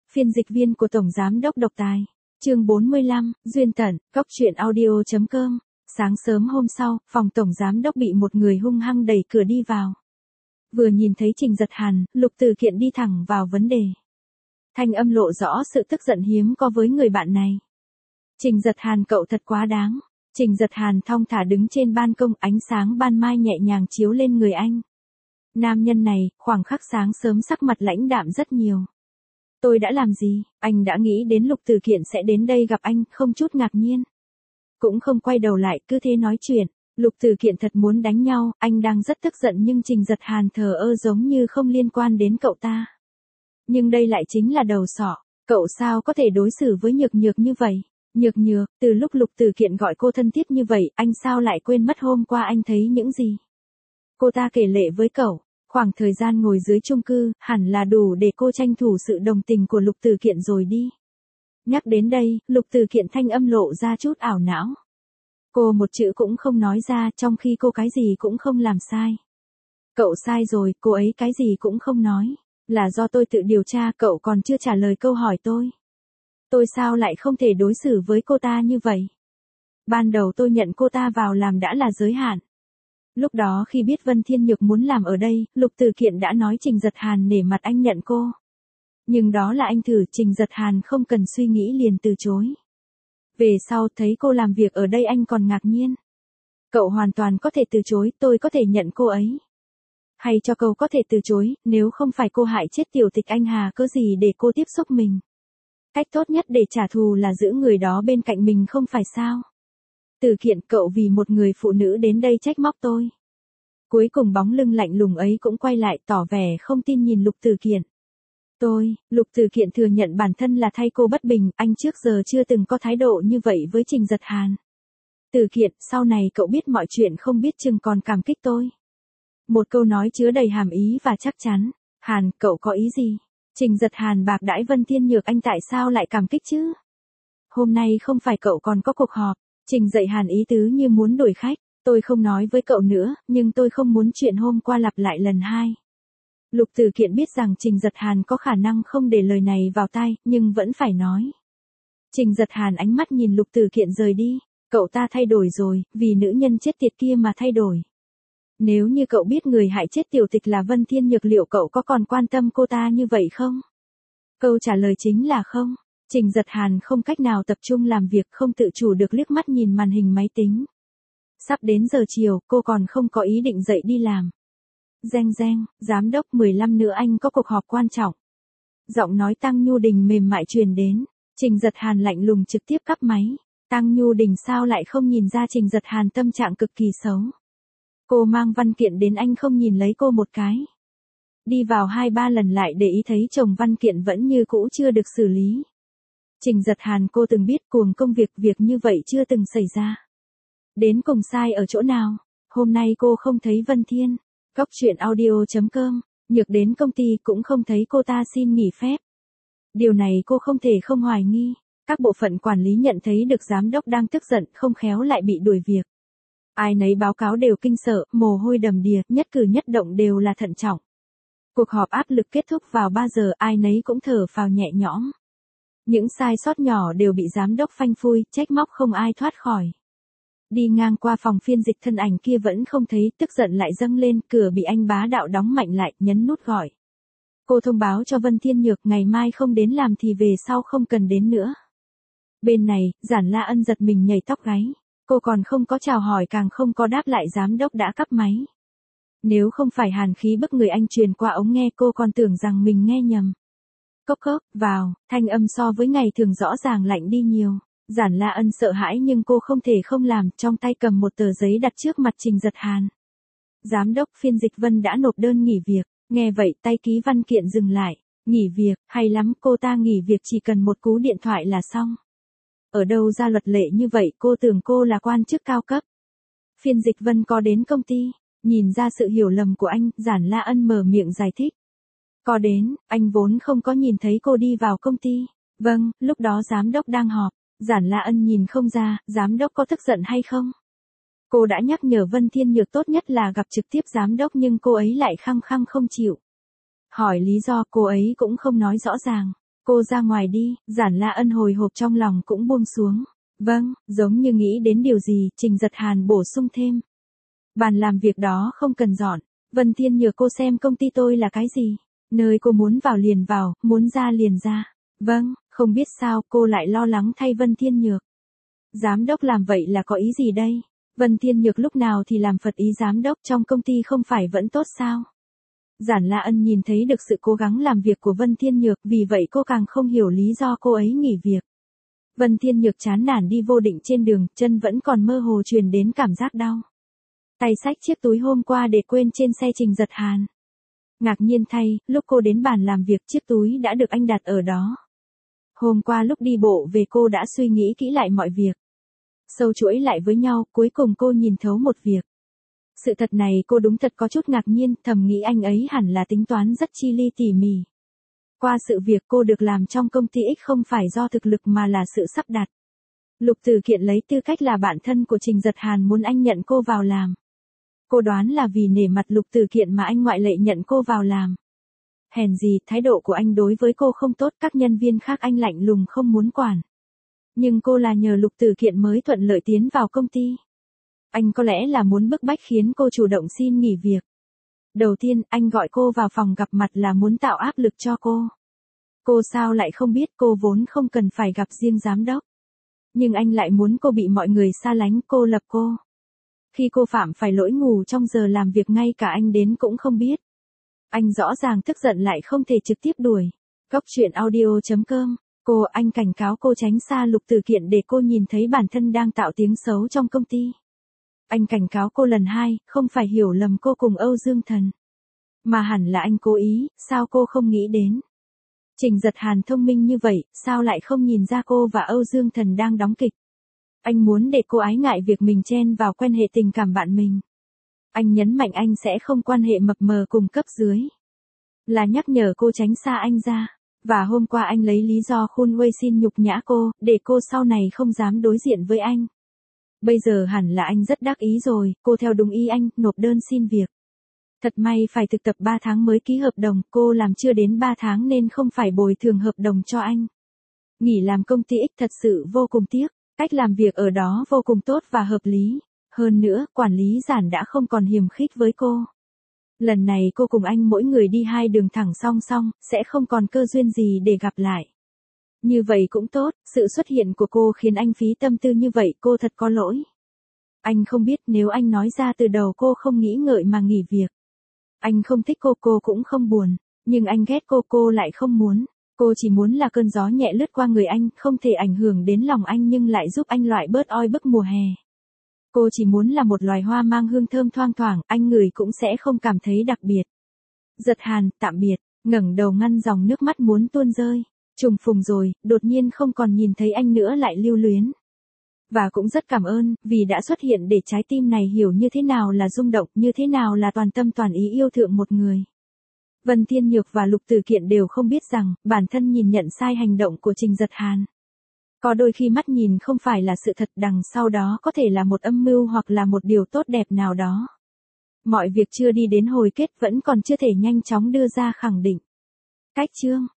Phiên dịch viên của Tổng Giám đốc Độc Tài. Chương 45, Duyên Tận, Cóc truyện audio.com. Sáng sớm hôm sau, phòng Tổng Giám đốc bị một người hung hăng đẩy cửa đi vào. Vừa nhìn thấy Trình Giật Hàn, Lục Từ Kiện đi thẳng vào vấn đề. Thanh âm lộ rõ sự tức giận hiếm có với người bạn này. Trình Giật Hàn, cậu thật quá đáng. Trình Giật Hàn thong thả đứng trên ban công, ánh sáng ban mai nhẹ nhàng chiếu lên người anh. Nam nhân này, khoảng khắc sáng sớm sắc mặt lãnh đạm rất nhiều. Tôi đã làm gì? Anh đã nghĩ đến Lục Từ Kiện sẽ đến đây gặp anh, không chút ngạc nhiên. Cũng không quay đầu lại, cứ thế nói chuyện. Lục Từ Kiện thật muốn đánh nhau, anh đang rất tức giận nhưng Trình Giật Hàn thờ ơ giống như không liên quan đến cậu ta. Nhưng đây lại chính là đầu sọ, cậu sao có thể đối xử với Nhược Nhược như vậy? Nhược Nhược, từ lúc Lục Từ Kiện gọi cô thân thiết như vậy, anh sao lại quên mất hôm qua anh thấy những gì? Cô ta kể lể với cậu, khoảng thời gian ngồi dưới chung cư, hẳn là đủ để cô tranh thủ sự đồng tình của Lục Từ Kiện rồi đi. Nhắc đến đây, Lục Từ Kiện thanh âm lộ ra chút ảo não. Cô một chữ cũng không nói ra, trong khi cô cái gì cũng không làm sai. Cậu sai rồi, cô ấy cái gì cũng không nói. Là do tôi tự điều tra, cậu còn chưa trả lời câu hỏi tôi. Tôi sao lại không thể đối xử với cô ta như vậy? Ban đầu tôi nhận cô ta vào làm đã là giới hạn. Lúc đó khi biết Vân Thiên Nhược muốn làm ở đây, Lục Từ Kiện đã nói Trình Giật Hàn nể mặt anh nhận cô. Nhưng đó là anh thử, Trình Giật Hàn không cần suy nghĩ liền từ chối. Về sau thấy cô làm việc ở đây anh còn ngạc nhiên. Cậu hoàn toàn có thể từ chối, tôi có thể nhận cô ấy. Hay cho cậu có thể từ chối, nếu không phải cô hại chết Tiểu Tịch anh hà cớ gì để cô tiếp xúc mình. Cách tốt nhất để trả thù là giữ người đó bên cạnh mình không phải sao? Từ Kiện, cậu vì một người phụ nữ đến đây trách móc tôi. Cuối cùng bóng lưng lạnh lùng ấy cũng quay lại tỏ vẻ không tin nhìn Lục Từ Kiện. Lục Từ Kiện thừa nhận bản thân là thay cô bất bình, anh trước giờ chưa từng có thái độ như vậy với Trình Giật Hàn. Từ Kiện, sau này cậu biết mọi chuyện không biết chừng còn cảm kích tôi. Một câu nói chứa đầy hàm ý và chắc chắn. Hàn, cậu có ý gì? Trình Giật Hàn bạc đãi Vân Thiên Nhược anh tại sao lại cảm kích chứ? Hôm nay không phải cậu còn có cuộc họp. Trình dạy Hàn ý tứ như muốn đổi khách. Tôi không nói với cậu nữa, nhưng tôi không muốn chuyện hôm qua lặp lại lần hai. Lục Từ Kiện biết rằng Trình Giật Hàn có khả năng không để lời này vào tai, nhưng vẫn phải nói. Trình Giật Hàn ánh mắt nhìn Lục Từ Kiện rời đi. Cậu ta thay đổi rồi, vì nữ nhân chết tiệt kia mà thay đổi. Nếu như cậu biết người hại chết Tiểu Tịch là Vân Thiên Nhược liệu cậu có còn quan tâm cô ta như vậy không? Câu trả lời chính là không. Trình Giật Hàn không cách nào tập trung làm việc, không tự chủ được liếc mắt nhìn màn hình máy tính. Sắp đến giờ chiều, cô còn không có ý định dậy đi làm. Reng reng, giám đốc 15 nữa anh có cuộc họp quan trọng. Giọng nói Tăng Nhu Đình mềm mại truyền đến. Trình Giật Hàn lạnh lùng trực tiếp cắp máy. Tăng Nhu Đình sao lại không nhìn ra Trình Giật Hàn tâm trạng cực kỳ xấu. Cô mang văn kiện đến anh không nhìn lấy cô một cái. Đi vào 2-3 lần lại để ý thấy chồng văn kiện vẫn như cũ chưa được xử lý. Trình Giật Hàn, cô từng biết cuồng công việc như vậy chưa từng xảy ra. Đến cùng sai ở chỗ nào? Hôm nay cô không thấy Vân Thiên. Cóc truyện audio.com. Nhược đến công ty cũng không thấy cô ta xin nghỉ phép. Điều này cô không thể không hoài nghi. Các bộ phận quản lý nhận thấy được giám đốc đang tức giận, không khéo lại bị đuổi việc. Ai nấy báo cáo đều kinh sợ, mồ hôi đầm đìa, nhất cử nhất động đều là thận trọng. Cuộc họp áp lực kết thúc vào 3 giờ, ai nấy cũng thở phào nhẹ nhõm. Những sai sót nhỏ đều bị giám đốc phanh phui, trách móc không ai thoát khỏi. Đi ngang qua phòng phiên dịch thân ảnh kia vẫn không thấy, tức giận lại dâng lên, cửa bị anh bá đạo đóng mạnh lại, nhấn nút gọi. Cô thông báo cho Vân Thiên Nhược ngày mai không đến làm thì về sau không cần đến nữa. Bên này, Giản La Ân giật mình nhảy tóc gáy. Cô còn không có chào hỏi càng không có đáp lại giám đốc đã cắp máy. Nếu không phải hàn khí bức người anh truyền qua ống nghe cô còn tưởng rằng mình nghe nhầm. Cốc cốc, vào, thanh âm so với ngày thường rõ ràng lạnh đi nhiều. Giản La Ân sợ hãi nhưng cô không thể không làm, trong tay cầm một tờ giấy đặt trước mặt Trình Giật Hàn. Giám đốc phiên dịch Vân đã nộp đơn nghỉ việc, nghe vậy tay ký văn kiện dừng lại. Nghỉ việc, hay lắm, cô ta nghỉ việc chỉ cần một cú điện thoại là xong. Ở đâu ra luật lệ như vậy, cô tưởng cô là quan chức cao cấp. Phiên dịch Vân có đến công ty, nhìn ra sự hiểu lầm của anh, Giản La Ân mở miệng giải thích. Có đến, anh vốn không có nhìn thấy cô đi vào công ty. Vâng, lúc đó giám đốc đang họp. Giản La Ân nhìn không ra, giám đốc có tức giận hay không? Cô đã nhắc nhở Vân Thiên Nhược tốt nhất là gặp trực tiếp giám đốc nhưng cô ấy lại khăng khăng không chịu. Hỏi lý do cô ấy cũng không nói rõ ràng. Cô ra ngoài đi, Giản La Ân hồi hộp trong lòng cũng buông xuống. Vâng, giống như nghĩ đến điều gì, Trình Giật Hàn bổ sung thêm. Bàn làm việc đó không cần dọn. Vân Thiên nhờ cô xem công ty tôi là cái gì. Nơi cô muốn vào liền vào, muốn ra liền ra. Vâng, không biết sao cô lại lo lắng thay Vân Thiên Nhược. Giám đốc làm vậy là có ý gì đây? Vân Thiên Nhược lúc nào thì làm phật ý giám đốc trong công ty không phải vẫn tốt sao? Giản La Ân nhìn thấy được sự cố gắng làm việc của Vân Thiên Nhược, vì vậy cô càng không hiểu lý do cô ấy nghỉ việc. Vân Thiên Nhược chán nản đi vô định trên đường, chân vẫn còn mơ hồ truyền đến cảm giác đau. Tay xách chiếc túi hôm qua để quên trên xe Trình Giật Hàn. Ngạc nhiên thay, lúc cô đến bàn làm việc chiếc túi đã được anh đặt ở đó. Hôm qua lúc đi bộ về cô đã suy nghĩ kỹ lại mọi việc. Sâu chuỗi lại với nhau, cuối cùng cô nhìn thấu một việc. Sự thật này cô đúng thật có chút ngạc nhiên, thầm nghĩ anh ấy hẳn là tính toán rất chi li tỉ mỉ. Qua sự việc cô được làm trong công ty X không phải do thực lực mà là sự sắp đặt. Lục Tử Kiện lấy tư cách là bạn thân của Trình Giật Hàn muốn anh nhận cô vào làm. Cô đoán là vì nể mặt Lục Tử Kiện mà anh ngoại lệ nhận cô vào làm. Hèn gì, thái độ của anh đối với cô không tốt, các nhân viên khác anh lạnh lùng không muốn quản. Nhưng cô là nhờ Lục Tử Kiện mới thuận lợi tiến vào công ty. Anh có lẽ là muốn bức bách khiến cô chủ động xin nghỉ việc. Đầu tiên, anh gọi cô vào phòng gặp mặt là muốn tạo áp lực cho cô. Cô sao lại không biết cô vốn không cần phải gặp riêng giám đốc. Nhưng anh lại muốn cô bị mọi người xa lánh, cô lập cô. Khi cô phạm phải lỗi ngủ trong giờ làm việc ngay cả anh đến cũng không biết. Anh rõ ràng tức giận lại không thể trực tiếp đuổi. Góc chuyện audio.com. Anh cảnh cáo cô tránh xa Lục Tử Kiện để cô nhìn thấy bản thân đang tạo tiếng xấu trong công ty. Anh cảnh cáo cô lần 2, không phải hiểu lầm cô cùng Âu Dương Thần. Mà hẳn là anh cố ý, sao cô không nghĩ đến. Trình Giật Hàn thông minh như vậy, sao lại không nhìn ra cô và Âu Dương Thần đang đóng kịch. Anh muốn để cô ái ngại việc mình chen vào quan hệ tình cảm bạn mình. Anh nhấn mạnh anh sẽ không quan hệ mập mờ cùng cấp dưới. Là nhắc nhở cô tránh xa anh ra. Và hôm qua anh lấy lý do Khun Wei xin nhục nhã cô, để cô sau này không dám đối diện với anh. Bây giờ hẳn là anh rất đắc ý rồi, cô theo đúng ý anh, nộp đơn xin việc. Thật may phải thực tập 3 tháng mới ký hợp đồng, cô làm chưa đến 3 tháng nên không phải bồi thường hợp đồng cho anh. Nghỉ làm công ty X thật sự vô cùng tiếc, cách làm việc ở đó vô cùng tốt và hợp lý. Hơn nữa, quản lý Giản đã không còn hiềm khích với cô. Lần này cô cùng anh mỗi người đi 2 đường thẳng song song, sẽ không còn cơ duyên gì để gặp lại. Như vậy cũng tốt, sự xuất hiện của cô khiến anh phí tâm tư như vậy, cô thật có lỗi. Anh không biết nếu anh nói ra từ đầu cô không nghĩ ngợi mà nghỉ việc. Anh không thích cô cũng không buồn, nhưng anh ghét cô lại không muốn. Cô chỉ muốn là cơn gió nhẹ lướt qua người anh, không thể ảnh hưởng đến lòng anh nhưng lại giúp anh loại bớt oi bức mùa hè. Cô chỉ muốn là một loài hoa mang hương thơm thoang thoảng, anh ngửi cũng sẽ không cảm thấy đặc biệt. Giật Hàn, tạm biệt, ngẩng đầu ngăn dòng nước mắt muốn tuôn rơi. Trùng phùng rồi, đột nhiên không còn nhìn thấy anh nữa lại lưu luyến. Và cũng rất cảm ơn, vì đã xuất hiện để trái tim này hiểu như thế nào là rung động, như thế nào là toàn tâm toàn ý yêu thương một người. Vân Thiên Nhược và Lục Tử Kiện đều không biết rằng, bản thân nhìn nhận sai hành động của Trình Giật Hàn. Có đôi khi mắt nhìn không phải là sự thật, đằng sau đó có thể là một âm mưu hoặc là một điều tốt đẹp nào đó. Mọi việc chưa đi đến hồi kết vẫn còn chưa thể nhanh chóng đưa ra khẳng định. Cách chương